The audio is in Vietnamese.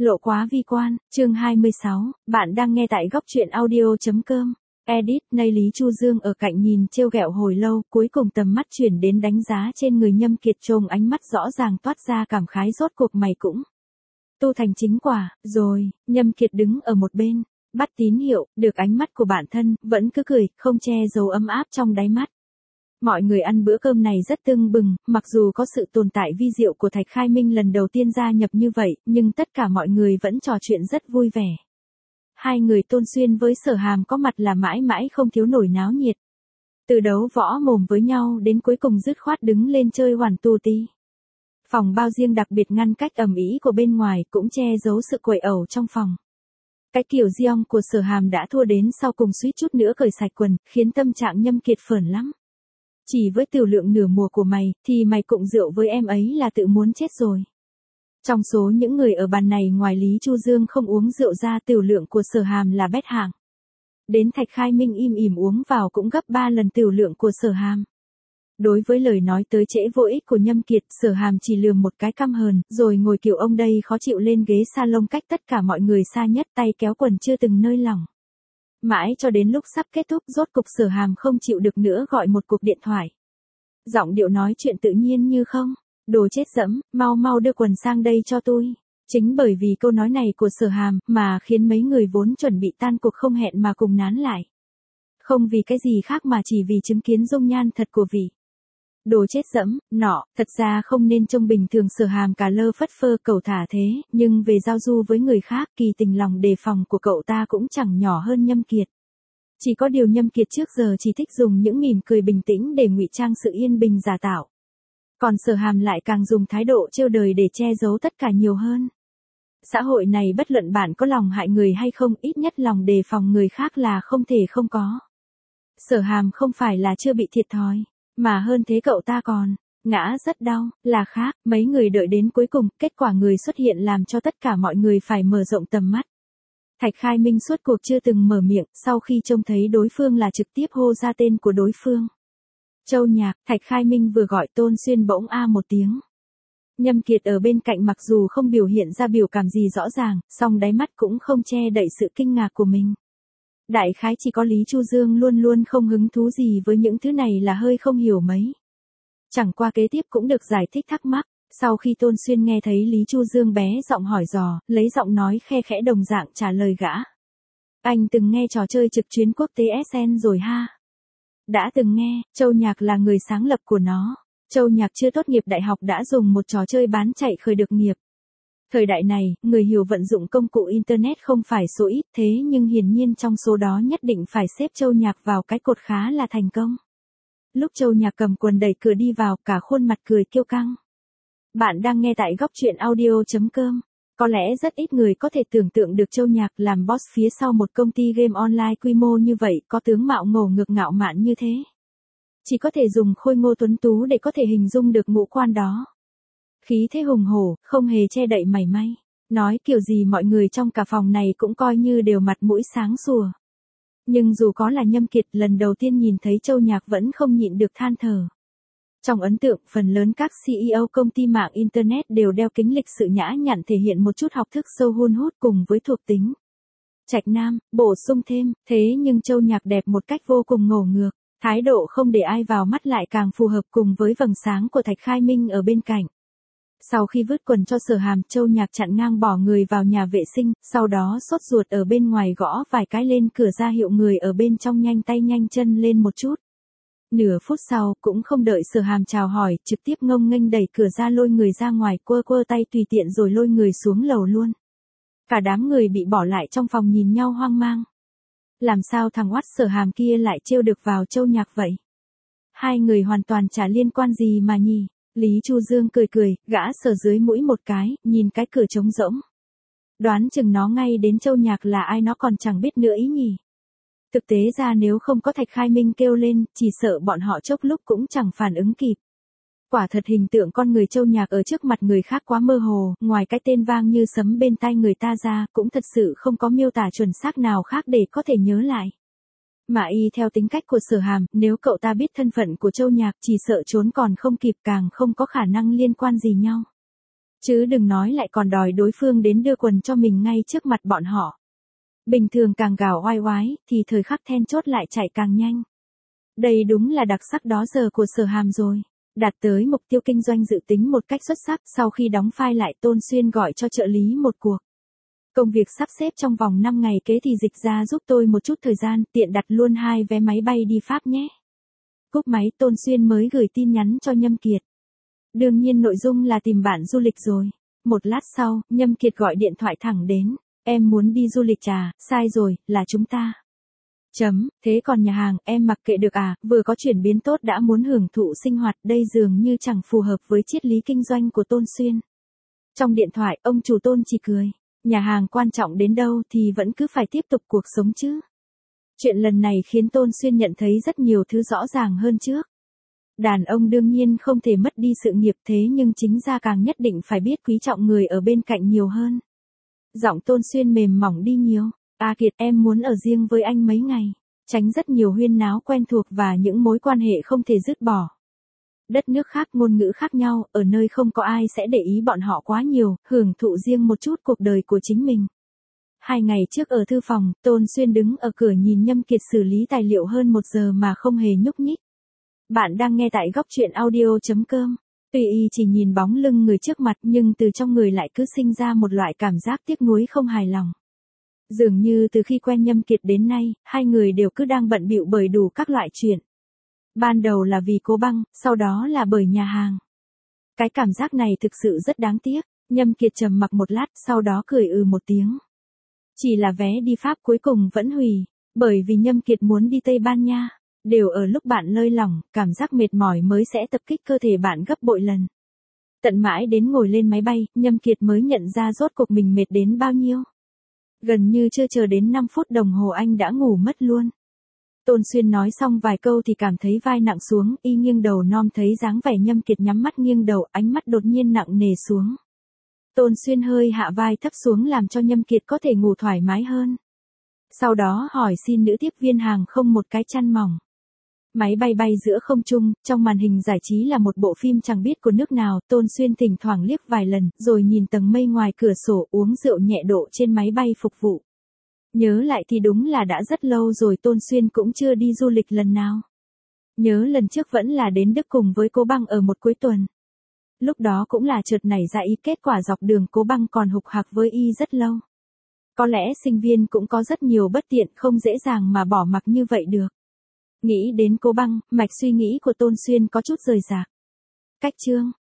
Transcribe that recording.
Lộ quá vi quan, chương 26, bạn đang nghe tại góc truyện audio.com. Edit, nay Lý Chu Dương ở cạnh nhìn trêu ghẹo hồi lâu, cuối cùng tầm mắt chuyển đến đánh giá trên người Nhâm Kiệt, trông ánh mắt rõ ràng toát ra cảm khái, rốt cuộc mày cũng tu thành chính quả, rồi. Nhâm Kiệt đứng ở một bên, bắt tín hiệu, được ánh mắt của bản thân, vẫn cứ cười, không che giấu ấm áp trong đáy mắt. Mọi người ăn bữa cơm này rất tưng bừng, mặc dù có sự tồn tại vi diệu của Thạch Khai Minh lần đầu tiên gia nhập như vậy, nhưng tất cả mọi người vẫn trò chuyện rất vui vẻ. Hai người Tôn Xuyên với Sở Hàm có mặt là mãi mãi không thiếu nổi náo nhiệt. Từ đấu võ mồm với nhau đến cuối cùng dứt khoát đứng lên chơi hoàn tù tí. Phòng bao riêng đặc biệt ngăn cách ầm ĩ của bên ngoài, cũng che giấu sự quậy ẩu trong phòng. Cái kiểu Giong của Sở Hàm đã thua đến sau cùng suýt chút nữa cởi sạch quần, khiến tâm trạng Nhâm Kiệt phởn lắm. Chỉ với tiểu lượng nửa mùa của mày, thì mày cụng rượu với em ấy là tự muốn chết rồi. Trong số những người ở bàn này, ngoài Lý Chu Dương không uống rượu ra, tiểu lượng của Sở Hàm là bét hạng. Đến Thạch Khai Minh im ỉm uống vào cũng gấp 3 lần tiểu lượng của Sở Hàm. Đối với lời nói tới trễ vô ích của Nhâm Kiệt, Sở Hàm chỉ lườm một cái căm hờn, rồi ngồi kiểu ông đây khó chịu lên ghế salon cách tất cả mọi người xa nhất, tay kéo quần chưa từng nơi lỏng. Mãi cho đến lúc sắp kết thúc, rốt cục Sở Hàm không chịu được nữa gọi một cuộc điện thoại. Giọng điệu nói chuyện tự nhiên như không. Đồ chết dẫm, mau mau đưa quần sang đây cho tôi. Chính bởi vì câu nói này của Sở Hàm mà khiến mấy người vốn chuẩn bị tan cuộc không hẹn mà cùng nán lại. Không vì cái gì khác mà chỉ vì chứng kiến dung nhan thật của vị. Đồ chết dẫm, nọ, thật ra không nên trông bình thường Sở Hàm cả lơ phất phơ cẩu thả thế, nhưng về giao du với người khác, kỳ tình lòng đề phòng của cậu ta cũng chẳng nhỏ hơn Nhâm Kiệt. Chỉ có điều Nhâm Kiệt trước giờ chỉ thích dùng những mỉm cười bình tĩnh để ngụy trang sự yên bình giả tạo. Còn Sở Hàm lại càng dùng thái độ trêu đời để che giấu tất cả nhiều hơn. Xã hội này bất luận bạn có lòng hại người hay không, ít nhất lòng đề phòng người khác là không thể không có. Sở Hàm không phải là chưa bị thiệt thòi, mà hơn thế cậu ta còn ngã rất đau, là khác. Mấy người đợi đến cuối cùng, kết quả người xuất hiện làm cho tất cả mọi người phải mở rộng tầm mắt. Thạch Khai Minh suốt cuộc chưa từng mở miệng, sau khi trông thấy đối phương là trực tiếp hô ra tên của đối phương. Châu Nhạc. Thạch Khai Minh vừa gọi Tôn Xuyên bỗng a một tiếng. Nhâm Kiệt ở bên cạnh mặc dù không biểu hiện ra biểu cảm gì rõ ràng, song đáy mắt cũng không che đậy sự kinh ngạc của mình. Đại khái chỉ có Lý Chu Dương luôn luôn không hứng thú gì với những thứ này là hơi không hiểu mấy. Chẳng qua kế tiếp cũng được giải thích thắc mắc. Sau khi Tôn Xuyên nghe thấy Lý Chu Dương bé giọng hỏi dò, lấy giọng nói khe khẽ đồng dạng trả lời gã. Anh từng nghe trò chơi trực tuyến quốc tế SN rồi ha? Đã từng nghe. Châu Nhạc là người sáng lập của nó. Châu Nhạc chưa tốt nghiệp đại học đã dùng một trò chơi bán chạy khởi được nghiệp. Thời đại này, người hiểu vận dụng công cụ Internet không phải số ít, thế nhưng hiển nhiên trong số đó nhất định phải xếp Châu Nhạc vào cái cột khá là thành công. Lúc Châu Nhạc cầm quần đẩy cửa đi vào, cả khuôn mặt cười kiêu căng. Bạn đang nghe tại góc truyện audio.com. Có lẽ rất ít người có thể tưởng tượng được Châu Nhạc làm boss phía sau một công ty game online quy mô như vậy, có tướng mạo ngổ ngược ngạo mạn như thế. Chỉ có thể dùng khôi ngô tuấn tú để có thể hình dung được ngũ quan đó. Khí thế hùng hổ, không hề che đậy mảy may. Nói kiểu gì mọi người trong cả phòng này cũng coi như đều mặt mũi sáng sủa. Nhưng dù có là Nhâm Kiệt, lần đầu tiên nhìn thấy Châu Nhạc vẫn không nhịn được than thở. Trong ấn tượng, phần lớn các CEO công ty mạng Internet đều đeo kính lịch sự nhã nhặn, thể hiện một chút học thức sâu hun hút cùng với thuộc tính trạch nam, bổ sung thêm, thế nhưng Châu Nhạc đẹp một cách vô cùng ngổ ngược, thái độ không để ai vào mắt lại càng phù hợp cùng với vầng sáng của Thạch Khai Minh ở bên cạnh. Sau khi vứt quần cho Sở Hàm, Châu Nhạc chặn ngang bỏ người vào nhà vệ sinh, sau đó sốt ruột ở bên ngoài gõ vài cái lên cửa ra hiệu người ở bên trong nhanh tay nhanh chân lên một chút. Nửa phút sau, cũng không đợi Sở Hàm chào hỏi, trực tiếp ngông nghênh đẩy cửa ra lôi người ra ngoài, quơ quơ tay tùy tiện rồi lôi người xuống lầu luôn. Cả đám người bị bỏ lại trong phòng nhìn nhau hoang mang. Làm sao thằng oát Sở Hàm kia lại trêu được vào Châu Nhạc vậy? Hai người hoàn toàn chả liên quan gì mà nhỉ? Lý Chu Dương cười cười, gã sờ dưới mũi một cái, nhìn cái cửa trống rỗng. Đoán chừng nó ngay đến Châu Nhạc là ai nó còn chẳng biết nữa ý nhỉ? Thực tế ra nếu không có Thạch Khai Minh kêu lên, chỉ sợ bọn họ chốc lúc cũng chẳng phản ứng kịp. Quả thật hình tượng con người Châu Nhạc ở trước mặt người khác quá mơ hồ, ngoài cái tên vang như sấm bên tai người ta ra, cũng thật sự không có miêu tả chuẩn xác nào khác để có thể nhớ lại. Mà y theo tính cách của Sở Hàm, nếu cậu ta biết thân phận của Châu Nhạc chỉ sợ trốn còn không kịp, càng không có khả năng liên quan gì nhau. Chứ đừng nói lại còn đòi đối phương đến đưa quần cho mình ngay trước mặt bọn họ. Bình thường càng gào oai oái, thì thời khắc then chốt lại chạy càng nhanh. Đây đúng là đặc sắc đó giờ của Sở Hàm rồi. Đạt tới mục tiêu kinh doanh dự tính một cách xuất sắc, sau khi đóng file lại Tôn Xuyên gọi cho trợ lý một cuộc. Công việc sắp xếp trong vòng 5 ngày kế thì dịch ra giúp tôi một chút thời gian, tiện đặt luôn 2 vé máy bay đi Pháp nhé. Cúp máy Tôn Xuyên mới gửi tin nhắn cho Nhâm Kiệt. Đương nhiên nội dung là tìm bạn du lịch rồi. Một lát sau, Nhâm Kiệt gọi điện thoại thẳng đến. Em muốn đi du lịch à, sai rồi, là chúng ta. Thế còn nhà hàng, em mặc kệ được à, vừa có chuyển biến tốt đã muốn hưởng thụ sinh hoạt, đây dường như chẳng phù hợp với triết lý kinh doanh của Tôn Xuyên. Trong điện thoại, ông chủ Tôn chỉ cười. Nhà hàng quan trọng đến đâu thì vẫn cứ phải tiếp tục cuộc sống chứ. Chuyện lần này khiến Tôn Xuyên nhận thấy rất nhiều thứ rõ ràng hơn trước. Đàn ông đương nhiên không thể mất đi sự nghiệp, thế nhưng chính ra càng nhất định phải biết quý trọng người ở bên cạnh nhiều hơn. Giọng Tôn Xuyên mềm mỏng đi nhiều. Kiệt, em muốn ở riêng với anh mấy ngày. Tránh rất nhiều huyên náo quen thuộc và những mối quan hệ không thể dứt bỏ. Đất nước khác, ngôn ngữ khác nhau, ở nơi không có ai sẽ để ý bọn họ quá nhiều, hưởng thụ riêng một chút cuộc đời của chính mình. 2 ngày trước ở thư phòng, Tôn Xuyên đứng ở cửa nhìn Nhâm Kiệt xử lý tài liệu hơn 1 giờ mà không hề nhúc nhích. Bạn đang nghe tại góc truyện audio.com. Tuy y chỉ nhìn bóng lưng người trước mặt nhưng từ trong người lại cứ sinh ra một loại cảm giác tiếc nuối không hài lòng. Dường như từ khi quen Nhâm Kiệt đến nay, hai người đều cứ đang bận bịu bởi đủ các loại chuyện. Ban đầu là vì Cố Băng, sau đó là bởi nhà hàng. Cái cảm giác này thực sự rất đáng tiếc. Nhâm Kiệt trầm mặc một lát, sau đó cười một tiếng. Chỉ là vé đi Pháp cuối cùng vẫn hủy, bởi vì Nhâm Kiệt muốn đi Tây Ban Nha. Đều ở lúc bạn lơi lỏng, cảm giác mệt mỏi mới sẽ tập kích cơ thể bạn gấp bội lần. Tận mãi đến ngồi lên máy bay, Nhâm Kiệt mới nhận ra rốt cuộc mình mệt đến bao nhiêu. Gần như chưa chờ đến 5 phút đồng hồ anh đã ngủ mất luôn. Tôn Xuyên nói xong vài câu thì cảm thấy vai nặng xuống, y nghiêng đầu nom thấy dáng vẻ Nhâm Kiệt nhắm mắt nghiêng đầu, ánh mắt đột nhiên nặng nề xuống. Tôn Xuyên hơi hạ vai thấp xuống làm cho Nhâm Kiệt có thể ngủ thoải mái hơn. Sau đó hỏi xin nữ tiếp viên hàng không một cái chăn mỏng. Máy bay bay giữa không trung, trong màn hình giải trí là một bộ phim chẳng biết của nước nào, Tôn Xuyên thỉnh thoảng liếc vài lần, rồi nhìn tầng mây ngoài cửa sổ, uống rượu nhẹ độ trên máy bay phục vụ. Nhớ lại thì đúng là đã rất lâu rồi Tôn Xuyên cũng chưa đi du lịch lần nào. Nhớ lần trước vẫn là đến Đức cùng với Cố Băng ở một cuối tuần. Lúc đó cũng là chợt nảy ra ý, kết quả dọc đường Cố Băng còn hục hạc với y rất lâu. Có lẽ sinh viên cũng có rất nhiều bất tiện, không dễ dàng mà bỏ mặc như vậy được. Nghĩ đến Cố Băng, mạch suy nghĩ của Tôn Xuyên có chút rời rạc. Cách chương